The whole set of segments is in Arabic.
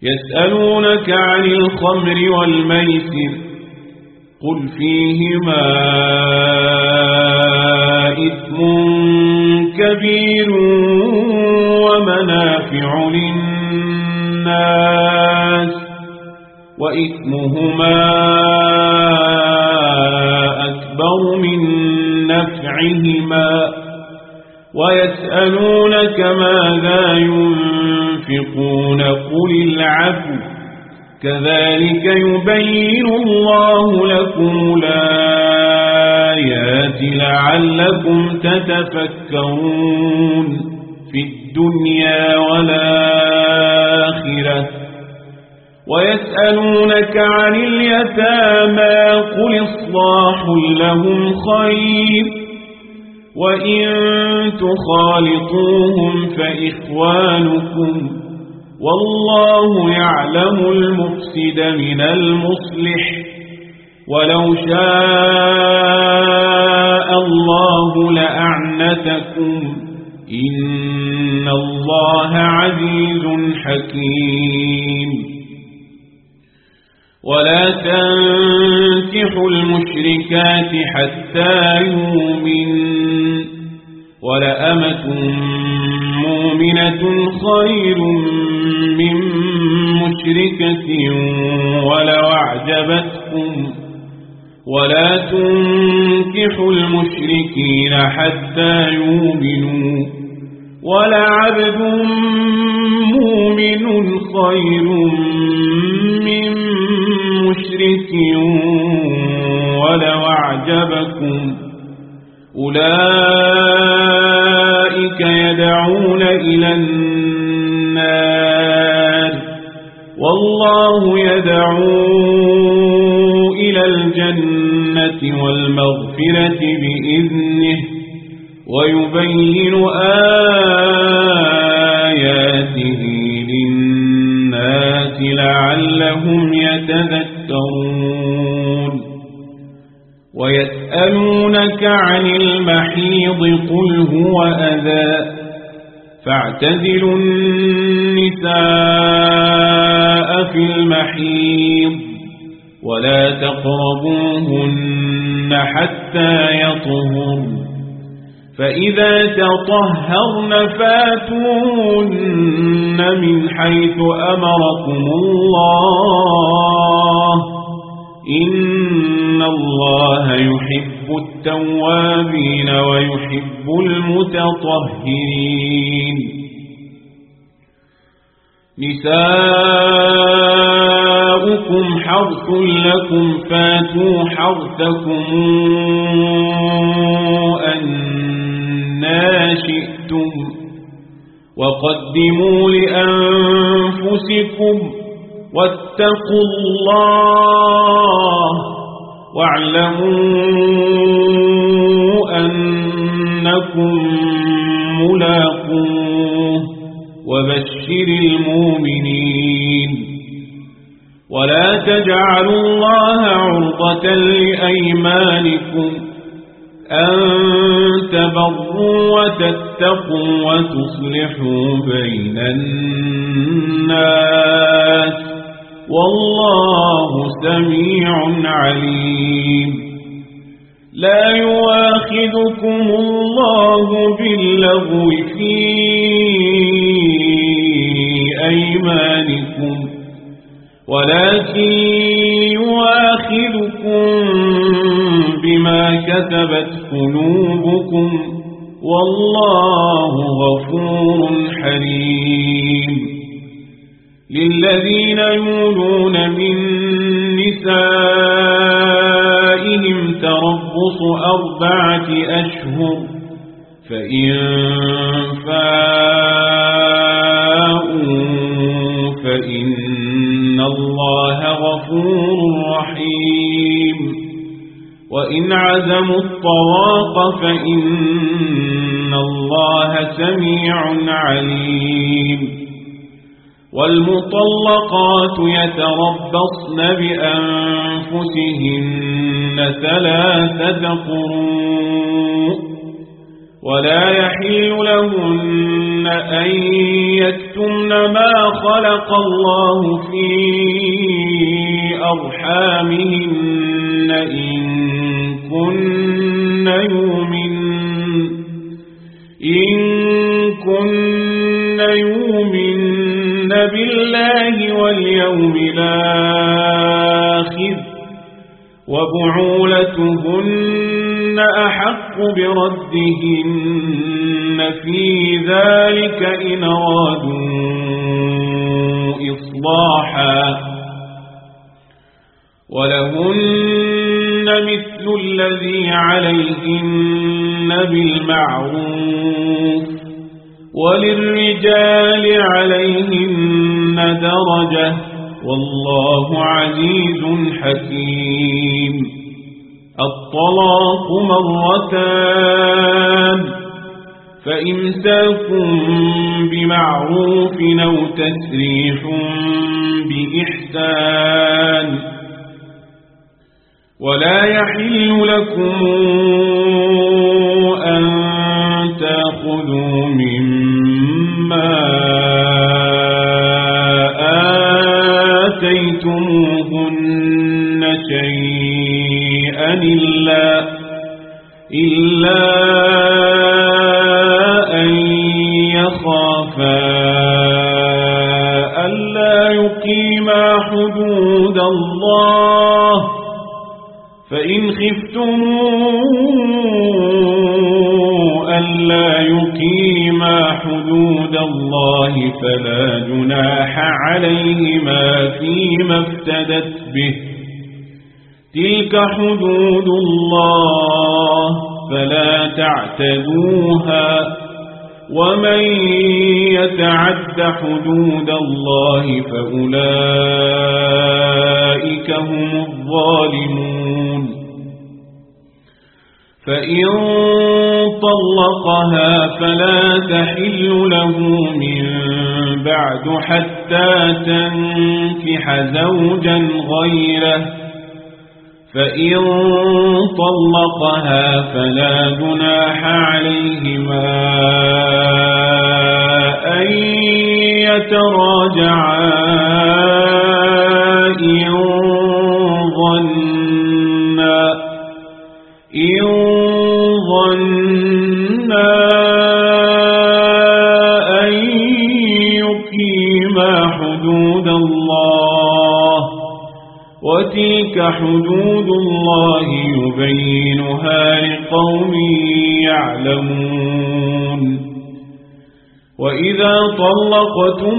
يسألونك عن الخمر والميسر قل فيهما إثم كبير ومنافع للناس وإثمهما أكبر من نفعهما ويسألونك ماذا ينفقون قل العفو كذلك يبين الله لكم الآيات لعلكم تتفكرون في الدنيا والآخرة ويسألونك عن اليتامى قل إصلاح لهم خير وإن تخالطوهم فإخوانكم والله يعلم المفسد من المصلح ولو شاء الله لأعنتكم إن الله عزيز حكيم ولا تنكحوا المشركات حتى يؤمنوا ولأمة مؤمنة خير من مشركة ولو أعجبتكم ولا تنكحوا المشركين حتى يؤمنوا ولعبد مؤمن خير من مشرك ولو أعجبكم أولئك يدعون إلى النار والله يدعو إلى الجنة والمغفرة بإذنه ويبين آياته للناس لعلهم يتذكرون ويسألونك عن المحيض قل هو أذى فاعتزلوا النساء في المحيض ولا تقربوهن حتى يطهرن فإذا تطهرن فاتوهن من حيث أمركم الله إن الله يحب التوابين ويحب المتطهرين نساؤكم حرث لكم فاتوا حرثكم أنى شئتم وقدموا لأنفسكم واتقوا الله واعلموا أنكم ملاقوه وبشر المؤمنين ولا تجعلوا الله عرضة لأيمانكم أن تبروا وتتقوا وتصلحوا بين الناس والله سميع عليم لا يواخذكم الله باللغو في أيمانكم ولكن يواخذكم بما كسبت قلوبكم والله غفور حليم للذين يولون من نسائهم تربص 4 أشهر فإن فاءوا فإن الله غفور رحيم وإن عزموا الطلاق فإن الله سميع عليم والمطلقات يتربصن بأنفسهن 3 قروء ولا يحل لهن أن يكتمن ما خلق الله في أرحامهن إن كن يؤمن بالله واليوم الآخر وبعولتهن أحق بردهن في ذلك إن أرادوا إصلاحا ولهن مثل الذي عليهن بالمعروف وللرجال عليهن درجة والله عزيز حكيم. الطلاق مرتان فإمساك بمعروف أو تسريح بإحسان ولا يحل لكم أن تأخذوا مما آتيتموهن شيئا إلا أن يخافا ألا يقيما حدود الله فإن خفتم ألا يقيما حدود الله فلا جناح عليهما فيما افتدت به تلك حدود الله فلا تعتدوها ومن يتعد حدود الله فأولئك هم الظالمون. فإن طلقها فلا تحل له من بعد حتى تنكح زوجا غيره فإن طلقها فلا جناح عليهما أن يتراجعا إن ظنا أن يقيما حدود الله وتلك حدود الله يبينها لقوم يعلمون. وإذا طلقتم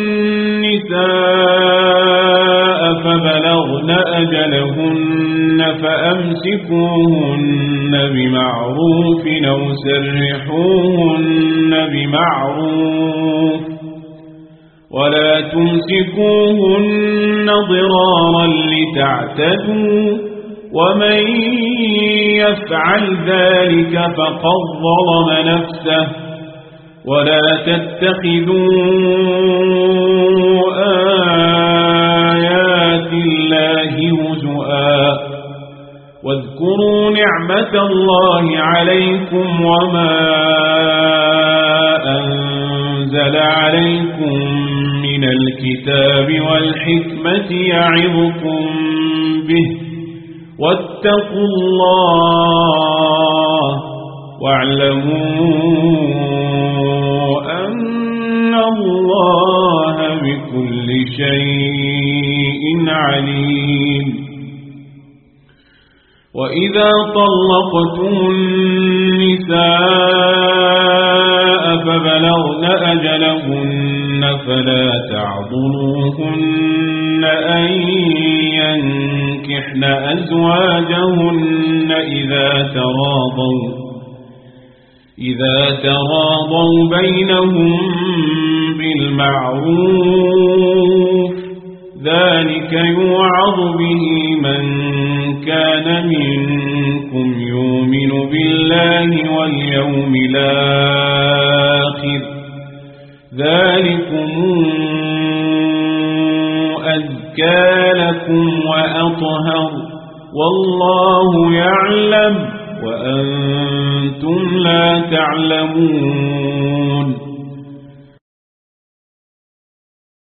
النساء فبلغن أجلهن فأمسكوهن بمعروف أو سرحوهن بمعروف ولا تمسكوهن ضرارا لتعتدوا ومن يفعل ذلك فقد ظلم نفسه ولا تتخذوا آيات الله هزؤا واذكروا نعمة الله عليكم وما أنزل عليكم من الكتاب والحكمة يعظكم به واتقوا الله واعلموا أن الله بكل شيء عليم. وإذا طلقتم النساء فبلغن أجلهن فلا تعضلوهن أن ينكحن أزواجهن إذا تراضوا بينهم بالمعروف ذلك يوعظ به من كان منكم يؤمن بالله واليوم الآخر ذلكم أزكى لكم وأطهر والله يعلم وأنتم لا تعلمون